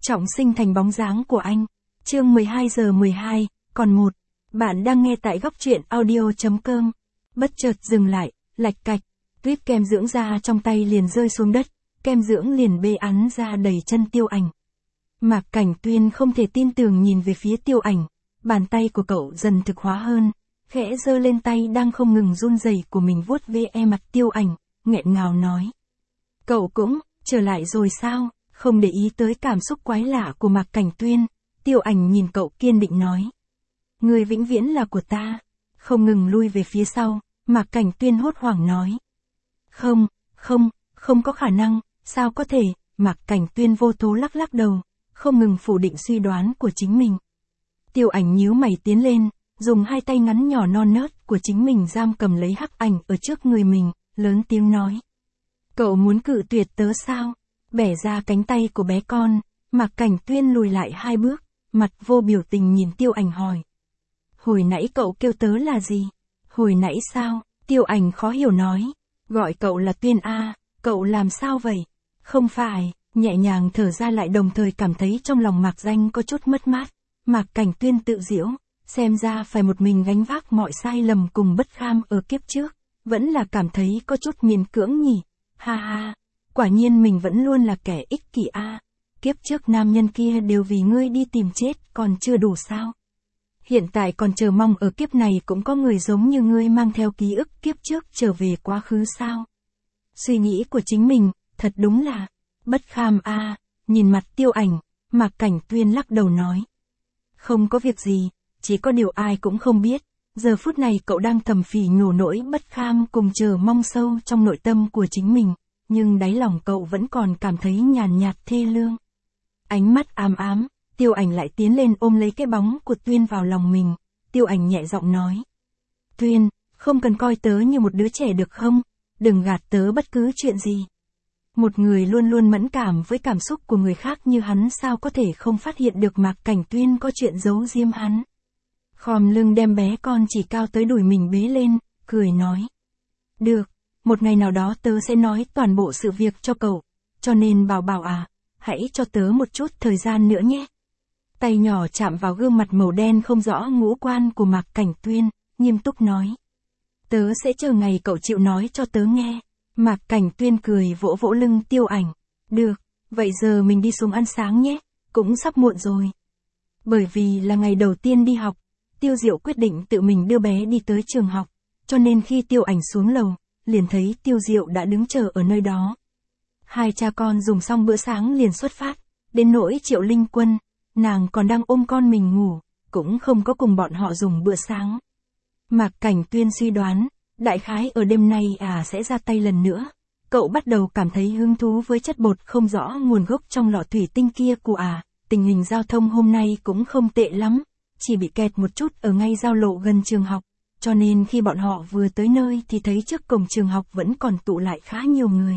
trọng sinh thành bóng dáng của anh. Chương 12 giờ 12, còn một. Bạn đang nghe tại góc truyện audio.com. Bất chợt dừng lại, lạch cạch, tuyết kem dưỡng da trong tay liền rơi xuống đất, kem dưỡng liền bê ắn ra đầy chân Tiêu Ảnh. Mạc Cảnh Tuyên không thể tin tưởng nhìn về phía Tiêu Ảnh, bàn tay của cậu dần thực hóa hơn, khẽ giơ lên tay đang không ngừng run rẩy của mình vuốt ve mặt Tiêu Ảnh, nghẹn ngào nói. Cậu cũng, trở lại rồi sao? Không để ý tới cảm xúc quái lạ của Mạc Cảnh Tuyên, Tiêu Ảnh nhìn cậu kiên định nói. Người vĩnh viễn là của ta. Không ngừng lui về phía sau, Mạc Cảnh Tuyên hốt hoảng nói. Không có khả năng, sao có thể? Mạc Cảnh Tuyên vô thố lắc lắc đầu, không ngừng phủ định suy đoán của chính mình. Tiêu Ảnh nhíu mày tiến lên, dùng hai tay ngắn nhỏ non nớt của chính mình giam cầm lấy Hắc Ảnh ở trước người mình, lớn tiếng nói. Cậu muốn cự tuyệt tớ sao? Bẻ ra cánh tay của bé con, Mạc Cảnh Tuyên lùi lại 2 bước, mặt vô biểu tình nhìn Tiêu Ảnh hỏi. Hồi nãy cậu kêu tớ là gì? Hồi nãy sao? Tiêu Ảnh khó hiểu nói. Gọi cậu là Tuyên A, cậu làm sao vậy? Không phải, nhẹ nhàng thở ra lại đồng thời cảm thấy trong lòng Mạc Danh có chút mất mát. Mạc Cảnh Tuyên tự giễu, xem ra phải một mình gánh vác mọi sai lầm cùng bất kham ở kiếp trước, vẫn là cảm thấy có chút miễn cưỡng nhỉ. Ha ha, quả nhiên mình vẫn luôn là kẻ ích kỷ a. Kiếp trước nam nhân kia đều vì ngươi đi tìm chết còn chưa đủ sao? Hiện tại còn chờ mong ở kiếp này cũng có người giống như ngươi mang theo ký ức kiếp trước trở về quá khứ sao? Suy nghĩ của chính mình, thật đúng là bất kham a. Nhìn mặt Tiêu Ảnh, Mạc Cảnh Tuyên lắc đầu nói. Không có việc gì, chỉ có điều ai cũng không biết. Giờ phút này cậu đang thầm phỉ nhổ nỗi bất kham cùng chờ mong sâu trong nội tâm của chính mình, nhưng đáy lòng cậu vẫn còn cảm thấy nhàn nhạt thê lương. Ánh mắt ám ám, Tiêu Ảnh lại tiến lên ôm lấy cái bóng của Tuyên vào lòng mình, Tiêu Ảnh nhẹ giọng nói. Tuyên, không cần coi tớ như một đứa trẻ được không? Đừng gạt tớ bất cứ chuyện gì. Một người luôn luôn mẫn cảm với cảm xúc của người khác như hắn sao có thể không phát hiện được Mạc Cảnh Tuyên có chuyện giấu diêm hắn. Khom lưng đem bé con chỉ cao tới đùi mình bế lên, cười nói. Được, một ngày nào đó tớ sẽ nói toàn bộ sự việc cho cậu, cho nên bảo à, hãy cho tớ một chút thời gian nữa nhé. Tay nhỏ chạm vào gương mặt màu đen không rõ ngũ quan của Mạc Cảnh Tuyên, nghiêm túc nói. Tớ sẽ chờ ngày cậu chịu nói cho tớ nghe. Mạc Cảnh Tuyên cười vỗ vỗ lưng Tiêu Ảnh. Được, vậy giờ mình đi xuống ăn sáng nhé, cũng sắp muộn rồi. Bởi vì là ngày đầu tiên đi học, Tiêu Diệu quyết định tự mình đưa bé đi tới trường học, cho nên khi Tiêu Ảnh xuống lầu, liền thấy Tiêu Diệu đã đứng chờ ở nơi đó. Hai cha con dùng xong bữa sáng liền xuất phát, đến nỗi Triệu Linh Quân, nàng còn đang ôm con mình ngủ, cũng không có cùng bọn họ dùng bữa sáng. Mạc Cảnh Tuyên suy đoán, đại khái ở đêm nay sẽ ra tay lần nữa. Cậu bắt đầu cảm thấy hứng thú với chất bột không rõ nguồn gốc trong lọ thủy tinh kia của tình hình giao thông hôm nay cũng không tệ lắm, chỉ bị kẹt một chút ở ngay giao lộ gần trường học, cho nên khi bọn họ vừa tới nơi thì thấy trước cổng trường học vẫn còn tụ lại khá nhiều người.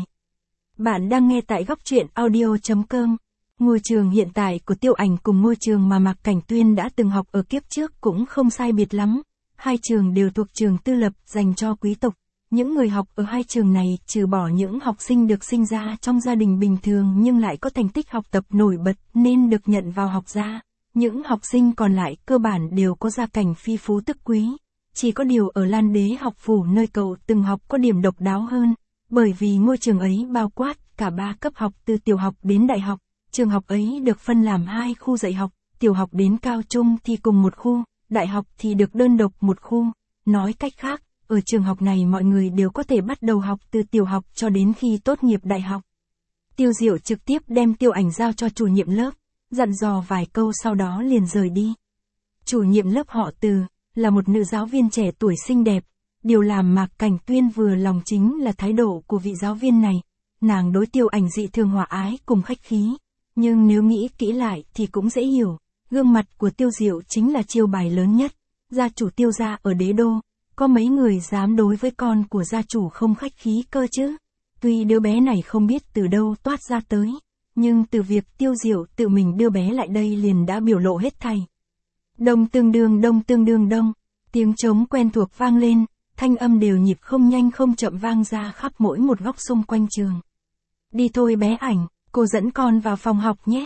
Bạn đang nghe tại góc truyện audio.com. Ngôi trường hiện tại của Tiêu Ảnh cùng ngôi trường mà Mạc Cảnh Tuyên đã từng học ở kiếp trước cũng không sai biệt lắm. Hai trường đều thuộc trường tư lập dành cho quý tộc. Những người học ở hai trường này trừ bỏ những học sinh được sinh ra trong gia đình bình thường nhưng lại có thành tích học tập nổi bật nên được nhận vào học ra. Những học sinh còn lại cơ bản đều có gia cảnh phi phú tức quý. Chỉ có điều ở Lan Đế học phủ nơi cậu từng học có điểm độc đáo hơn. Bởi vì ngôi trường ấy bao quát cả 3 cấp học từ tiểu học đến đại học. Trường học ấy được phân làm 2 khu dạy học, tiểu học đến cao trung thì cùng một khu, đại học thì được đơn độc một khu. Nói cách khác, ở trường học này mọi người đều có thể bắt đầu học từ tiểu học cho đến khi tốt nghiệp đại học. Tiêu Diệu trực tiếp đem Tiêu Ảnh giao cho chủ nhiệm lớp, dặn dò vài câu sau đó liền rời đi. Chủ nhiệm lớp họ Từ, là một nữ giáo viên trẻ tuổi xinh đẹp. Điều làm Mạc Cảnh Tuyên vừa lòng chính là thái độ của vị giáo viên này. Nàng đối Tiêu Ảnh dị thường hòa ái cùng khách khí. Nhưng nếu nghĩ kỹ lại thì cũng dễ hiểu. Gương mặt của Tiêu Diệu chính là chiêu bài lớn nhất. Gia chủ Tiêu gia ở Đế Đô. Có mấy người dám đối với con của gia chủ không khách khí cơ chứ. Tuy đứa bé này không biết từ đâu toát ra tới. Nhưng từ việc Tiêu Diệu tự mình đưa bé lại đây liền đã biểu lộ hết thảy. Đông tương đương đông. Tiếng trống quen thuộc vang lên. Thanh âm đều nhịp không nhanh không chậm vang ra khắp mỗi một góc xung quanh trường. Đi thôi bé Ảnh, cô dẫn con vào phòng học nhé.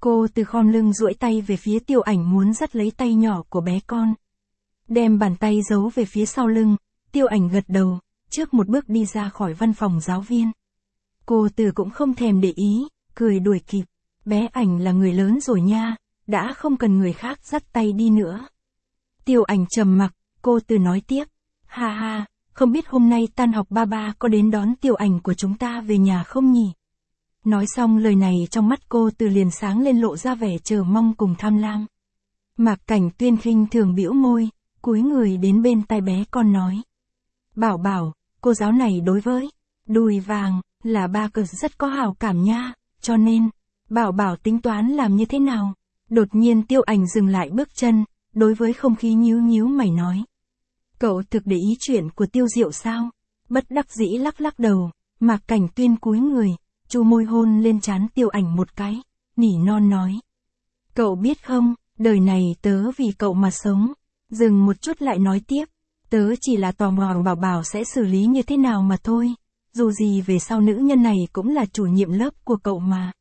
Cô Từ khom lưng duỗi tay về phía Tiêu Ảnh muốn dắt lấy tay nhỏ của bé con. Đem bàn tay giấu về phía sau lưng, Tiêu Ảnh gật đầu, trước một bước đi ra khỏi văn phòng giáo viên. Cô Từ cũng không thèm để ý, cười đuổi kịp. Bé Ảnh là người lớn rồi nha, đã không cần người khác dắt tay đi nữa. Tiêu Ảnh trầm mặc, cô Từ nói tiếp. Ha ha, không biết hôm nay tan học ba có đến đón Tiêu Ảnh của chúng ta về nhà không nhỉ? Nói xong lời này trong mắt cô Từ liền sáng lên lộ ra vẻ chờ mong cùng tham lam. Mạc Cảnh Tuyên khinh thường bĩu môi, cúi người đến bên tai bé con nói. Bảo bảo, cô giáo này đối với Đùi Vàng là ba cực rất có hảo cảm nha, cho nên, bảo bảo tính toán làm như thế nào? Đột nhiên Tiêu Ảnh dừng lại bước chân, đối với không khí nhíu nhíu mày nói. Cậu thực để ý chuyện của Tiêu Diệu sao? Bất đắc dĩ lắc lắc đầu, Mạc Cảnh Tuyên cúi người, chu môi hôn lên trán Tiêu Ảnh một cái, nỉ non nói. Cậu biết không, đời này tớ vì cậu mà sống. Dừng một chút lại nói tiếp, tớ chỉ là tò mò bảo bảo sẽ xử lý như thế nào mà thôi. Dù gì về sau nữ nhân này cũng là chủ nhiệm lớp của cậu mà.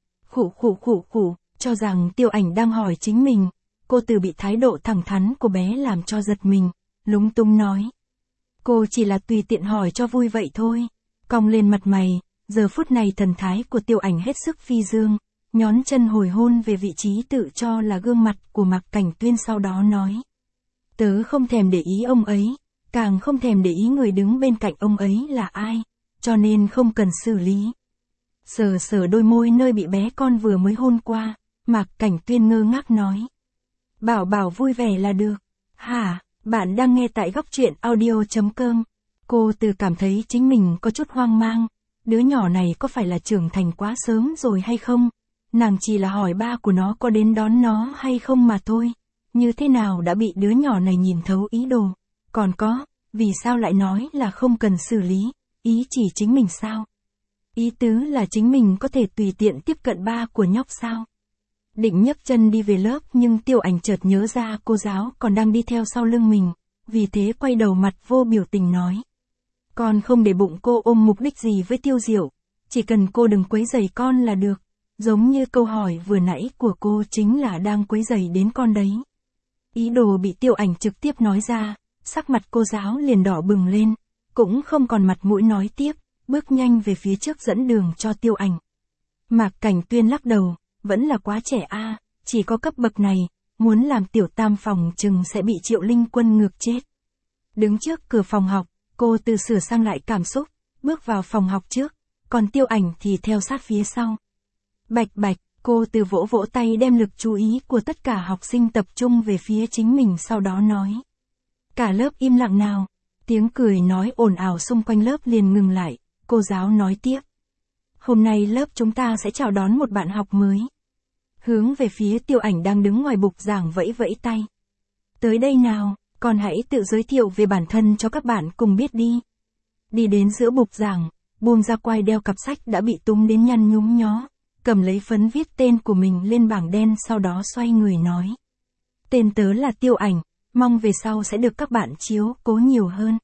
Khủ, cho rằng Tiêu Ảnh đang hỏi chính mình. Cô Từ bị thái độ thẳng thắn của bé làm cho giật mình, lúng túng nói. Cô chỉ là tùy tiện hỏi cho vui vậy thôi. Cong lên mặt mày, giờ phút này thần thái của Tiêu Ảnh hết sức phi dương, nhón chân hồi hôn về vị trí tự cho là gương mặt của Mạc Cảnh Tuyên sau đó nói. Tớ không thèm để ý ông ấy, càng không thèm để ý người đứng bên cạnh ông ấy là ai, cho nên không cần xử lý. Sờ đôi môi nơi bị bé con vừa mới hôn qua, Mạc Cảnh Tuyên ngơ ngác nói. Bảo bảo vui vẻ là được. Hả, bạn đang nghe tại góc truyện audio.com. Cô Từ cảm thấy chính mình có chút hoang mang, đứa nhỏ này có phải là trưởng thành quá sớm rồi hay không? Nàng chỉ là hỏi ba của nó có đến đón nó hay không mà thôi. Như thế nào đã bị đứa nhỏ này nhìn thấu ý đồ? Còn có, vì sao lại nói là không cần xử lý, ý chỉ chính mình sao? Ý tứ là chính mình có thể tùy tiện tiếp cận ba của nhóc sao? Định nhấc chân đi về lớp nhưng Tiêu Ảnh chợt nhớ ra cô giáo còn đang đi theo sau lưng mình, vì thế quay đầu mặt vô biểu tình nói. Con không để bụng cô ôm mục đích gì với Tiêu Diệu, chỉ cần cô đừng quấy rầy con là được, giống như câu hỏi vừa nãy của cô chính là đang quấy rầy đến con đấy. Ý đồ bị Tiêu Ảnh trực tiếp nói ra, sắc mặt cô giáo liền đỏ bừng lên, cũng không còn mặt mũi nói tiếp, bước nhanh về phía trước dẫn đường cho Tiêu Ảnh. Mạc Cảnh Tuyên lắc đầu, vẫn là quá trẻ a, chỉ có cấp bậc này, muốn làm tiểu tam phòng chừng sẽ bị Triệu Linh Quân ngược chết. Đứng trước cửa phòng học, cô Từ sửa sang lại cảm xúc, bước vào phòng học trước, còn Tiêu Ảnh thì theo sát phía sau. Bạch bạch, cô Từ vỗ vỗ tay đem lực chú ý của tất cả học sinh tập trung về phía chính mình sau đó nói. Cả lớp im lặng nào, tiếng cười nói ồn ào xung quanh lớp liền ngừng lại, cô giáo nói tiếp. Hôm nay lớp chúng ta sẽ chào đón một bạn học mới. Hướng về phía Tiêu Ảnh đang đứng ngoài bục giảng vẫy vẫy tay. Tới đây nào, con hãy tự giới thiệu về bản thân cho các bạn cùng biết đi. Đi đến giữa bục giảng, buông ra quai đeo cặp sách đã bị túm đến nhăn nhúm nhó, cầm lấy phấn viết tên của mình lên bảng đen sau đó xoay người nói. Tên tớ là Tiêu Ảnh, mong về sau sẽ được các bạn chiếu cố nhiều hơn.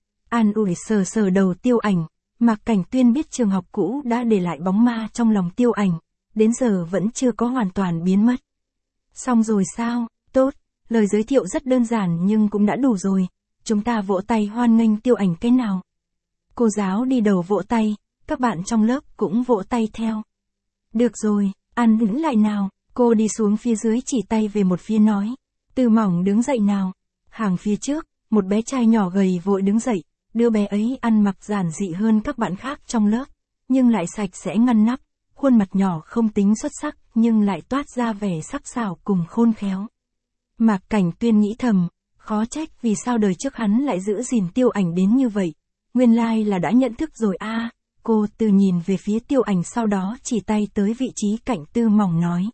An ủi sờ đầu Tiêu Ảnh, Mạc Cảnh Tuyên biết trường học cũ đã để lại bóng ma trong lòng Tiêu Ảnh, đến giờ vẫn chưa có hoàn toàn biến mất. Xong rồi sao, tốt, lời giới thiệu rất đơn giản nhưng cũng đã đủ rồi, chúng ta vỗ tay hoan nghênh Tiêu Ảnh cái nào. Cô giáo đi đầu vỗ tay, các bạn trong lớp cũng vỗ tay theo. Được rồi, ăn đứng lại nào, cô đi xuống phía dưới chỉ tay về một phía nói. Từ Mỏng đứng dậy nào. Hàng phía trước, một bé trai nhỏ gầy vội đứng dậy, đứa bé ấy ăn mặc giản dị hơn các bạn khác trong lớp, nhưng lại sạch sẽ ngăn nắp, khuôn mặt nhỏ không tính xuất sắc nhưng lại toát ra vẻ sắc sảo cùng khôn khéo. Mạc Cảnh Tuyên nghĩ thầm, khó trách vì sao đời trước hắn lại giữ gìn Tiêu Ảnh đến như vậy, nguyên lai là đã nhận thức rồi a. Cô Từ nhìn về phía Tiêu Ảnh sau đó chỉ tay tới vị trí cạnh Từ Mỏng nói.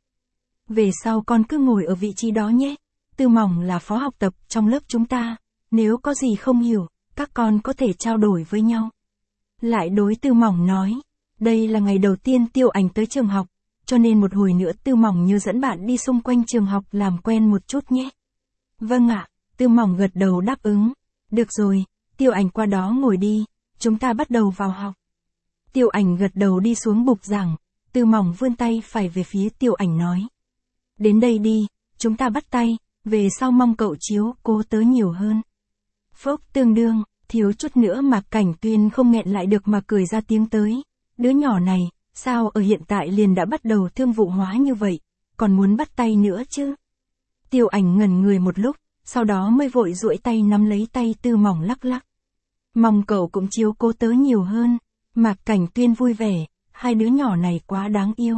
Về sau con cứ ngồi ở vị trí đó nhé, Từ Mỏng là phó học tập trong lớp chúng ta, nếu có gì không hiểu, các con có thể trao đổi với nhau. Lại đối Từ Mỏng nói, đây là ngày đầu tiên Tiêu Ảnh tới trường học, cho nên một hồi nữa Từ Mỏng như dẫn bạn đi xung quanh trường học làm quen một chút nhé. Vâng ạ, Từ Mỏng gật đầu đáp ứng. Được rồi, Tiêu Ảnh qua đó ngồi đi, chúng ta bắt đầu vào học. Tiêu Ảnh gật đầu đi xuống bục giảng, Tư Mỏng vươn tay phải về phía Tiêu Ảnh nói. Đến đây đi, chúng ta bắt tay, về sau mong cậu chiếu cố tớ nhiều hơn. Phốc tương đương, thiếu chút nữa Mạc Cảnh Tuyên không nghẹn lại được mà cười ra tiếng tới. Đứa nhỏ này, sao ở hiện tại liền đã bắt đầu thương vụ hóa như vậy, còn muốn bắt tay nữa chứ? Tiêu Ảnh ngẩn người một lúc, sau đó mới vội duỗi tay nắm lấy tay Tư Mỏng lắc lắc. Mong cậu cũng chiếu cố tớ nhiều hơn. Mạc Cảnh Tuyên vui vẻ, hai đứa nhỏ này quá đáng yêu.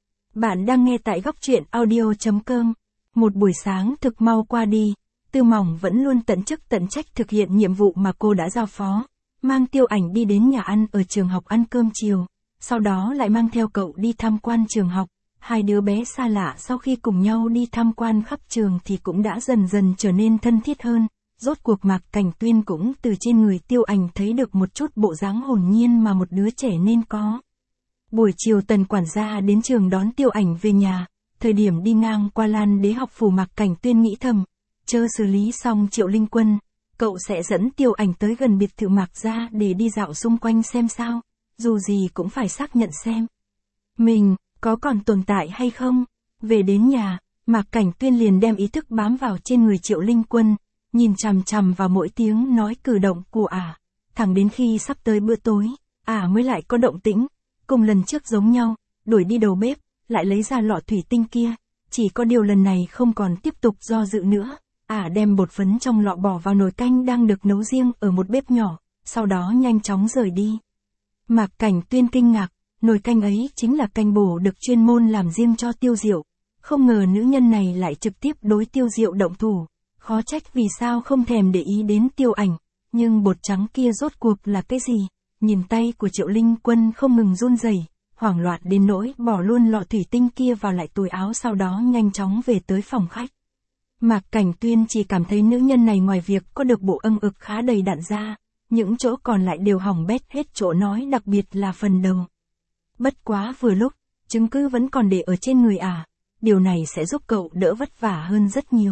Bạn đang nghe tại góc truyện audio.com. Một buổi sáng thực mau qua đi, Tư Mỏng vẫn luôn tận chức tận trách thực hiện nhiệm vụ mà cô đã giao phó, mang Tiêu Ảnh đi đến nhà ăn ở trường học ăn cơm chiều, sau đó lại mang theo cậu đi tham quan trường học. Hai đứa bé xa lạ sau khi cùng nhau đi tham quan khắp trường thì cũng đã dần dần trở nên thân thiết hơn. Rốt cuộc Mạc Cảnh Tuyên cũng từ trên người Tiêu Ảnh thấy được một chút bộ dáng hồn nhiên mà một đứa trẻ nên có. Buổi chiều Tần quản gia đến trường đón Tiêu Ảnh về nhà, thời điểm đi ngang qua Lan Đế học phủ Mạc Cảnh Tuyên nghĩ thầm, chờ xử lý xong Triệu Linh Quân, cậu sẽ dẫn Tiêu Ảnh tới gần biệt thự Mạc gia để đi dạo xung quanh xem sao, dù gì cũng phải xác nhận xem mình có còn tồn tại hay không. Về đến nhà, Mạc Cảnh Tuyên liền đem ý thức bám vào trên người Triệu Linh Quân, nhìn chằm chằm vào mỗi tiếng nói cử động của ả, thẳng đến khi sắp tới bữa tối, ả mới lại có động tĩnh, cùng lần trước giống nhau, đuổi đi đầu bếp, lại lấy ra lọ thủy tinh kia, chỉ có điều lần này không còn tiếp tục do dự nữa, ả đem bột phấn trong lọ bỏ vào nồi canh đang được nấu riêng ở một bếp nhỏ, sau đó nhanh chóng rời đi. Mạc Cảnh Tuyên kinh ngạc, nồi canh ấy chính là canh bổ được chuyên môn làm riêng cho Tiêu Diệu, không ngờ nữ nhân này lại trực tiếp đối Tiêu Diệu động thủ. Khó trách vì sao không thèm để ý đến Tiêu Ảnh, nhưng bột trắng kia rốt cuộc là cái gì? Nhìn tay của Triệu Linh Quân không ngừng run rẩy, hoảng loạn đến nỗi bỏ luôn lọ thủy tinh kia vào lại túi áo, sau đó nhanh chóng về tới phòng khách. Mạc Cảnh Tuyên chỉ cảm thấy nữ nhân này ngoài việc có được bộ âm ực khá đầy đặn ra, những chỗ còn lại đều hỏng bét hết chỗ nói, đặc biệt là phần đầu. Bất quá vừa lúc, chứng cứ vẫn còn để ở trên người ả, điều này sẽ giúp cậu đỡ vất vả hơn rất nhiều.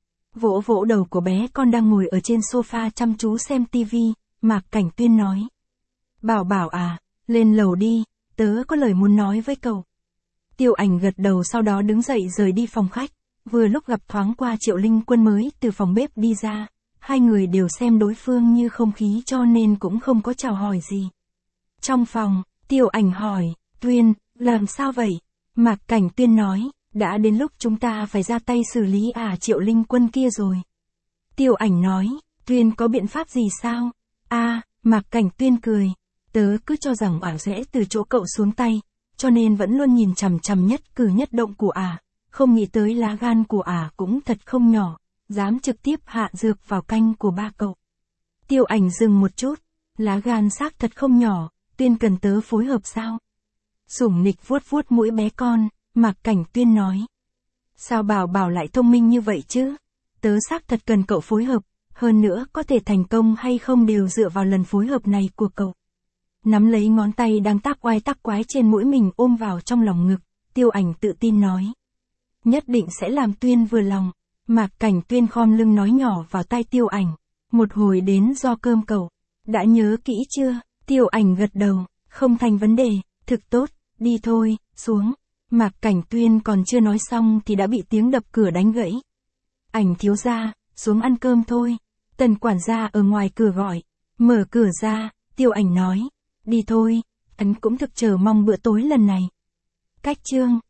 Vỗ vỗ đầu của bé con đang ngồi ở trên sofa chăm chú xem tivi, Mạc Cảnh Tuyên nói. Bảo Bảo à, lên lầu đi, tớ có lời muốn nói với cậu. Tiêu Ảnh gật đầu sau đó đứng dậy rời đi phòng khách, vừa lúc gặp thoáng qua Triệu Linh Quân mới từ phòng bếp đi ra, hai người đều xem đối phương như không khí cho nên cũng không có chào hỏi gì. Trong phòng, Tiêu Ảnh hỏi, Tuyên, làm sao vậy? Mạc Cảnh Tuyên nói. Đã đến lúc chúng ta phải ra tay xử lý Triệu Linh Quân kia rồi. Tiêu Ảnh nói, Tuyên có biện pháp gì sao? Mạc Cảnh Tuyên cười. Tớ cứ cho rằng ả sẽ từ chỗ cậu xuống tay, cho nên vẫn luôn nhìn chằm chằm nhất cử nhất động của ả, không nghĩ tới lá gan của ả cũng thật không nhỏ, dám trực tiếp hạ dược vào canh của ba cậu. Tiêu Ảnh dừng một chút, lá gan xác thật không nhỏ, Tuyên cần tớ phối hợp sao? Sủng nịch vuốt vuốt mũi bé con. Mạc Cảnh Tuyên nói. Sao Bảo Bảo lại thông minh như vậy chứ? Tớ xác thật cần cậu phối hợp, hơn nữa có thể thành công hay không đều dựa vào lần phối hợp này của cậu. Nắm lấy ngón tay đang tác oai tác quái trên mũi mình ôm vào trong lòng ngực, Tiêu Ảnh tự tin nói. Nhất định sẽ làm Tuyên vừa lòng. Mạc Cảnh Tuyên khom lưng nói nhỏ vào tai Tiêu Ảnh. Một hồi đến do cơm cậu. Đã nhớ kỹ chưa? Tiêu Ảnh gật đầu, không thành vấn đề, thực tốt, đi thôi, xuống. Mạc Cảnh Tuyên còn chưa nói xong thì đã bị tiếng đập cửa đánh gãy. Ảnh thiếu gia, xuống ăn cơm thôi. Tần quản gia ở ngoài cửa gọi. Mở cửa ra, Tiêu Ảnh nói. Đi thôi, anh cũng thực chờ mong bữa tối lần này. Cách chương